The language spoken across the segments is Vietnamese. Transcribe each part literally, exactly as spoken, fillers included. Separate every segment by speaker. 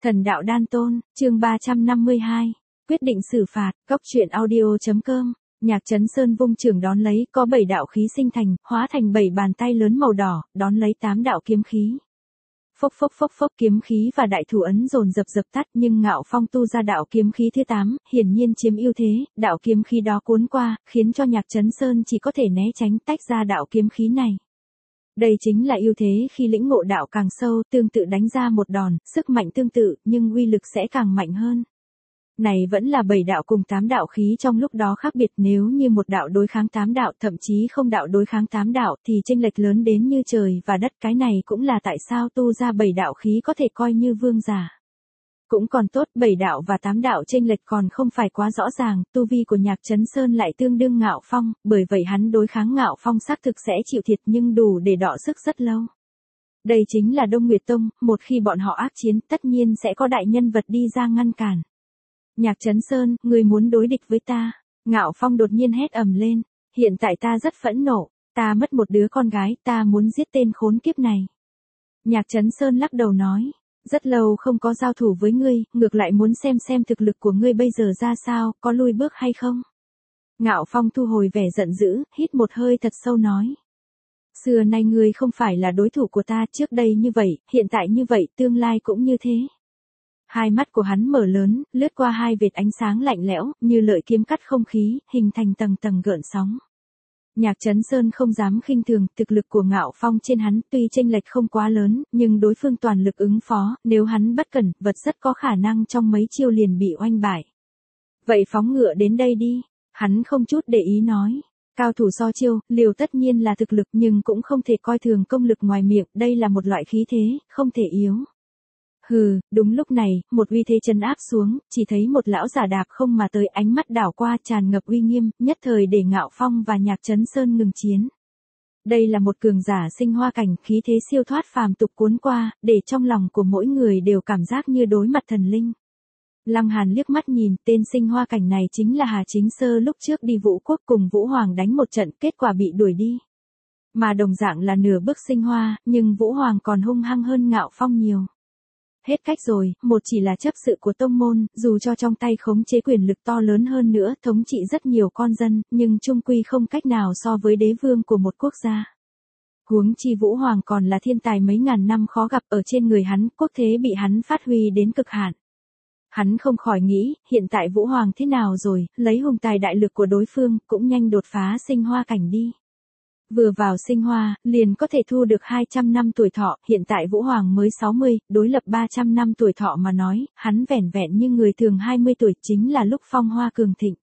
Speaker 1: Thần đạo đan tôn, chương ba trăm năm mươi hai. Quyết định xử phạt, góc truyện audio.com. Nhạc Chấn Sơn vung trường đón lấy, có bảy đạo khí sinh thành, hóa thành bảy bàn tay lớn màu đỏ, đón lấy tám đạo kiếm khí. Phốc phốc phốc phốc, kiếm khí và đại thủ ấn dồn dập dập tắt, nhưng Ngạo Phong tu ra đạo kiếm khí thứ tám, hiển nhiên chiếm ưu thế, đạo kiếm khí đó cuốn qua, khiến cho Nhạc Chấn Sơn chỉ có thể né tránh tách ra đạo kiếm khí này. Đây chính là ưu thế khi lĩnh ngộ đạo càng sâu, tương tự đánh ra một đòn, sức mạnh tương tự, nhưng uy lực sẽ càng mạnh hơn. Này vẫn là bảy đạo cùng tám đạo khí trong lúc đó khác biệt, nếu như một đạo đối kháng tám đạo, thậm chí không đạo đối kháng tám đạo thì chênh lệch lớn đến như trời và đất, cái này cũng là tại sao tu ra bảy đạo khí có thể coi như vương giả. Cũng còn tốt, bảy đạo và tám đạo chênh lệch còn không phải quá rõ ràng, tu vi của Nhạc Chấn Sơn lại tương đương Ngạo Phong, bởi vậy hắn đối kháng Ngạo Phong xác thực sẽ chịu thiệt nhưng đủ để đọ sức rất lâu. Đây chính là Đông Nguyệt Tông, một khi bọn họ ác chiến, tất nhiên sẽ có đại nhân vật đi ra ngăn cản. Nhạc Chấn Sơn, người muốn đối địch với ta? Ngạo Phong đột nhiên hét ầm lên, hiện tại ta rất phẫn nộ, ta mất một đứa con gái, ta muốn giết tên khốn kiếp này. Nhạc Chấn Sơn lắc đầu nói, rất lâu không có giao thủ với ngươi, ngược lại muốn xem xem thực lực của ngươi bây giờ ra sao, có lui bước hay không? Ngạo Phong thu hồi vẻ giận dữ, hít một hơi thật sâu nói. Xưa nay ngươi không phải là đối thủ của ta, trước đây như vậy, hiện tại như vậy, tương lai cũng như thế. Hai mắt của hắn mở lớn, lướt qua hai vệt ánh sáng lạnh lẽo, như lợi kiếm cắt không khí, hình thành tầng tầng gợn sóng. Nhạc Chấn Sơn không dám khinh thường, thực lực của Ngạo Phong trên hắn tuy chênh lệch không quá lớn, nhưng đối phương toàn lực ứng phó, nếu hắn bất cẩn, vật rất có khả năng trong mấy chiêu liền bị oanh bại. Vậy phóng ngựa đến đây đi, hắn không chút để ý nói. Cao thủ so chiêu, liều tất nhiên là thực lực nhưng cũng không thể coi thường công lực ngoài miệng, đây là một loại khí thế, không thể yếu. Hừ, đúng lúc này, một uy thế trấn áp xuống, chỉ thấy một lão giả đạp không mà tới, ánh mắt đảo qua tràn ngập uy nghiêm, nhất thời để Ngạo Phong và Nhạc Chấn Sơn ngừng chiến. Đây là một cường giả sinh hoa cảnh, khí thế siêu thoát phàm tục cuốn qua, để trong lòng của mỗi người đều cảm giác như đối mặt thần linh. Lăng Hàn liếc mắt nhìn, tên sinh hoa cảnh này chính là Hà Chính Sơ lúc trước đi Vũ Quốc cùng Vũ Hoàng đánh một trận, kết quả bị đuổi đi. Mà đồng dạng là nửa bước sinh hoa, nhưng Vũ Hoàng còn hung hăng hơn Ngạo Phong nhiều. Hết cách rồi, một chỉ là chấp sự của tông môn, dù cho trong tay khống chế quyền lực to lớn hơn nữa, thống trị rất nhiều con dân, nhưng chung quy không cách nào so với đế vương của một quốc gia. Huống chi Vũ Hoàng còn là thiên tài mấy ngàn năm khó gặp, ở trên người hắn, quốc thế bị hắn phát huy đến cực hạn. Hắn không khỏi nghĩ, hiện tại Vũ Hoàng thế nào rồi, lấy hùng tài đại lực của đối phương, cũng nhanh đột phá sinh hoa cảnh đi. Vừa vào sinh hoa, liền có thể thu được hai trăm năm tuổi thọ, hiện tại Vũ Hoàng mới sáu mươi, đối lập ba trăm năm tuổi thọ mà nói, hắn vẻn vẹn như người thường hai mươi tuổi, chính là lúc phong hoa cường thịnh.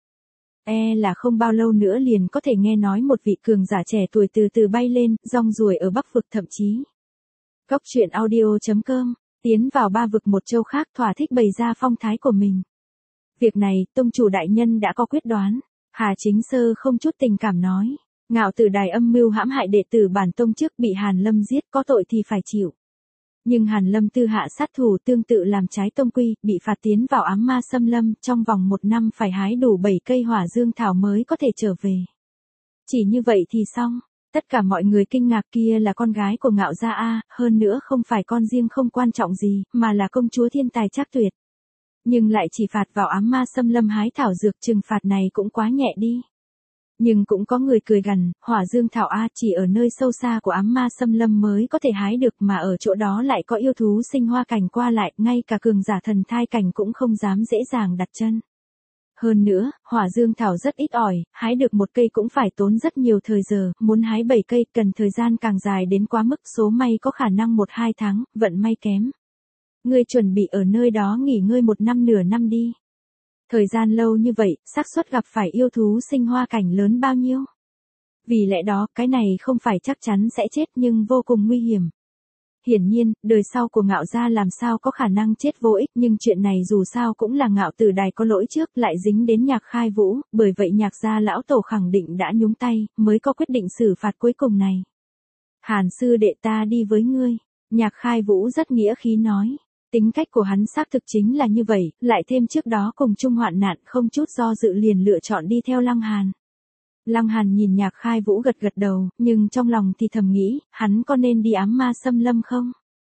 Speaker 1: E là không bao lâu nữa liền có thể nghe nói một vị cường giả trẻ tuổi từ từ bay lên, rong ruổi ở Bắc vực thậm chí. Góc truyện audio.com, tiến vào ba vực một châu khác, thỏa thích bày ra phong thái của mình. Việc này, tông chủ đại nhân đã có quyết đoán. Hà Chính Sơ không chút tình cảm nói. Ngạo Tử Đài âm mưu hãm hại đệ tử bản tông trước bị Hàn Lâm giết, có tội thì phải chịu. Nhưng Hàn Lâm tư hạ sát thủ tương tự làm trái tông quy, bị phạt tiến vào ám ma xâm lâm, trong vòng một năm phải hái đủ bảy cây hỏa dương thảo mới có thể trở về. Chỉ như vậy thì xong, tất cả mọi người kinh ngạc, kia là con gái của Ngạo gia a, hơn nữa không phải con riêng không quan trọng gì, mà là công chúa thiên tài trác tuyệt. Nhưng lại chỉ phạt vào ám ma xâm lâm hái thảo dược, trừng phạt này cũng quá nhẹ đi. Nhưng cũng có người cười gằn, hỏa dương thảo A chỉ ở nơi sâu xa của ám ma xâm lâm mới có thể hái được, mà ở chỗ đó lại có yêu thú sinh hoa cảnh qua lại, ngay cả cường giả thần thai cảnh cũng không dám dễ dàng đặt chân. Hơn nữa, hỏa dương thảo rất ít ỏi, hái được một cây cũng phải tốn rất nhiều thời giờ, muốn hái bảy cây cần thời gian càng dài đến quá mức, số may có khả năng một hai tháng, vận may kém. Ngươi chuẩn bị ở nơi đó nghỉ ngơi một năm nửa năm đi. Thời gian lâu như vậy, xác suất gặp phải yêu thú sinh hoa cảnh lớn bao nhiêu? Vì lẽ đó, cái này không phải chắc chắn sẽ chết nhưng vô cùng nguy hiểm. Hiển nhiên, đời sau của Ngạo gia làm sao có khả năng chết vô ích, nhưng chuyện này dù sao cũng là Ngạo Tử Đài có lỗi trước, lại dính đến Nhạc Khai Vũ, bởi vậy Nhạc gia lão tổ khẳng định đã nhúng tay, mới có quyết định xử phạt cuối cùng này. Hàn sư đệ, ta đi với ngươi. Nhạc Khai Vũ rất nghĩa khí nói. Tính cách của hắn xác thực chính là như vậy, lại thêm trước đó cùng chung hoạn nạn, không chút do dự liền lựa chọn đi theo Lăng Hàn. Lăng Hàn nhìn Nhạc Khai Vũ gật gật đầu, nhưng trong lòng thì thầm nghĩ, hắn có nên đi ám ma xâm lâm không?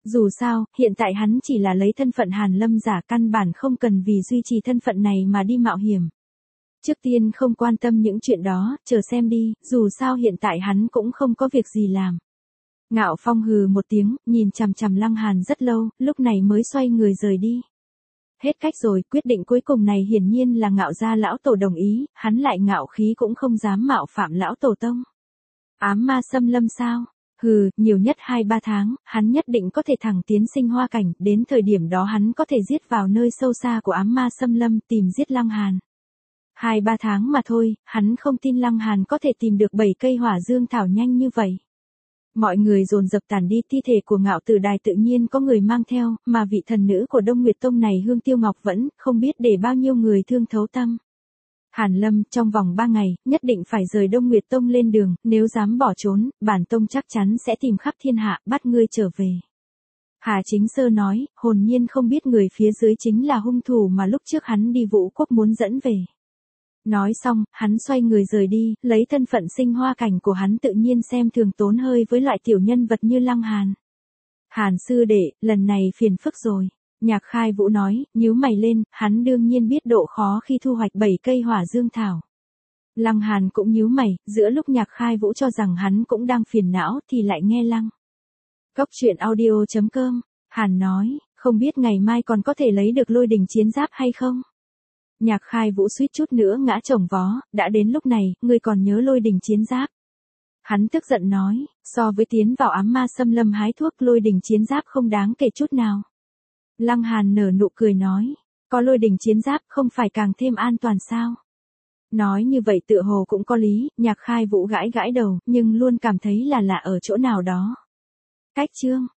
Speaker 1: Dù sao, hiện tại hắn chỉ là lấy thân phận Hàn Lâm giả, căn bản không cần vì duy trì thân phận này mà đi mạo hiểm. Trước tiên không quan tâm những chuyện đó, chờ xem đi, dù sao hiện tại hắn cũng không có việc gì làm. Ngạo Phong hừ một tiếng, nhìn chằm chằm Lăng Hàn rất lâu, lúc này mới xoay người rời đi. Hết cách rồi, quyết định cuối cùng này hiển nhiên là Ngạo gia lão tổ đồng ý, hắn lại ngạo khí cũng không dám mạo phạm lão tổ tông. Ám ma xâm lâm sao? Hừ, nhiều nhất hai ba tháng, hắn nhất định có thể thẳng tiến sinh hoa cảnh, đến thời điểm đó hắn có thể giết vào nơi sâu xa của ám ma xâm lâm, tìm giết Lăng Hàn. Hai ba tháng mà thôi, hắn không tin Lăng Hàn có thể tìm được bảy cây hỏa dương thảo nhanh như vậy. Mọi người dồn dập tản đi, thi thể của Ngạo Tử Đài tự nhiên có người mang theo, mà vị thần nữ của Đông Nguyệt Tông này Hương Tiêu Ngọc vẫn không biết để bao nhiêu người thương thấu tâm. Hàn Lâm, trong vòng ba ngày, nhất định phải rời Đông Nguyệt Tông lên đường, nếu dám bỏ trốn, bản tông chắc chắn sẽ tìm khắp thiên hạ, bắt ngươi trở về. Hà Chính Sơ nói, hồn nhiên không biết người phía dưới chính là hung thủ mà lúc trước hắn đi Vũ Quốc muốn dẫn về. Nói xong, hắn xoay người rời đi, lấy thân phận sinh hoa cảnh của hắn tự nhiên xem thường tốn hơi với loại tiểu nhân vật như Lăng Hàn. Hàn sư đệ, lần này phiền phức rồi. Nhạc Khai Vũ nói, nhíu mày lên, hắn đương nhiên biết độ khó khi thu hoạch bảy cây hỏa dương thảo. Lăng Hàn cũng nhíu mày, giữa lúc Nhạc Khai Vũ cho rằng hắn cũng đang phiền não thì lại nghe Lăng. Cốc truyện audio chấm com, Hàn nói, không biết ngày mai còn có thể lấy được lôi đình chiến giáp hay không? Nhạc Khai Vũ suýt chút nữa ngã chồng vó, đã đến lúc này, ngươi còn nhớ lôi đình chiến giáp. Hắn tức giận nói, so với tiến vào ám ma xâm lâm hái thuốc, lôi đình chiến giáp không đáng kể chút nào. Lăng Hàn nở nụ cười nói, có lôi đình chiến giáp không phải càng thêm an toàn sao? Nói như vậy tựa hồ cũng có lý, Nhạc Khai Vũ gãi gãi đầu, nhưng luôn cảm thấy là lạ ở chỗ nào đó. Cách chương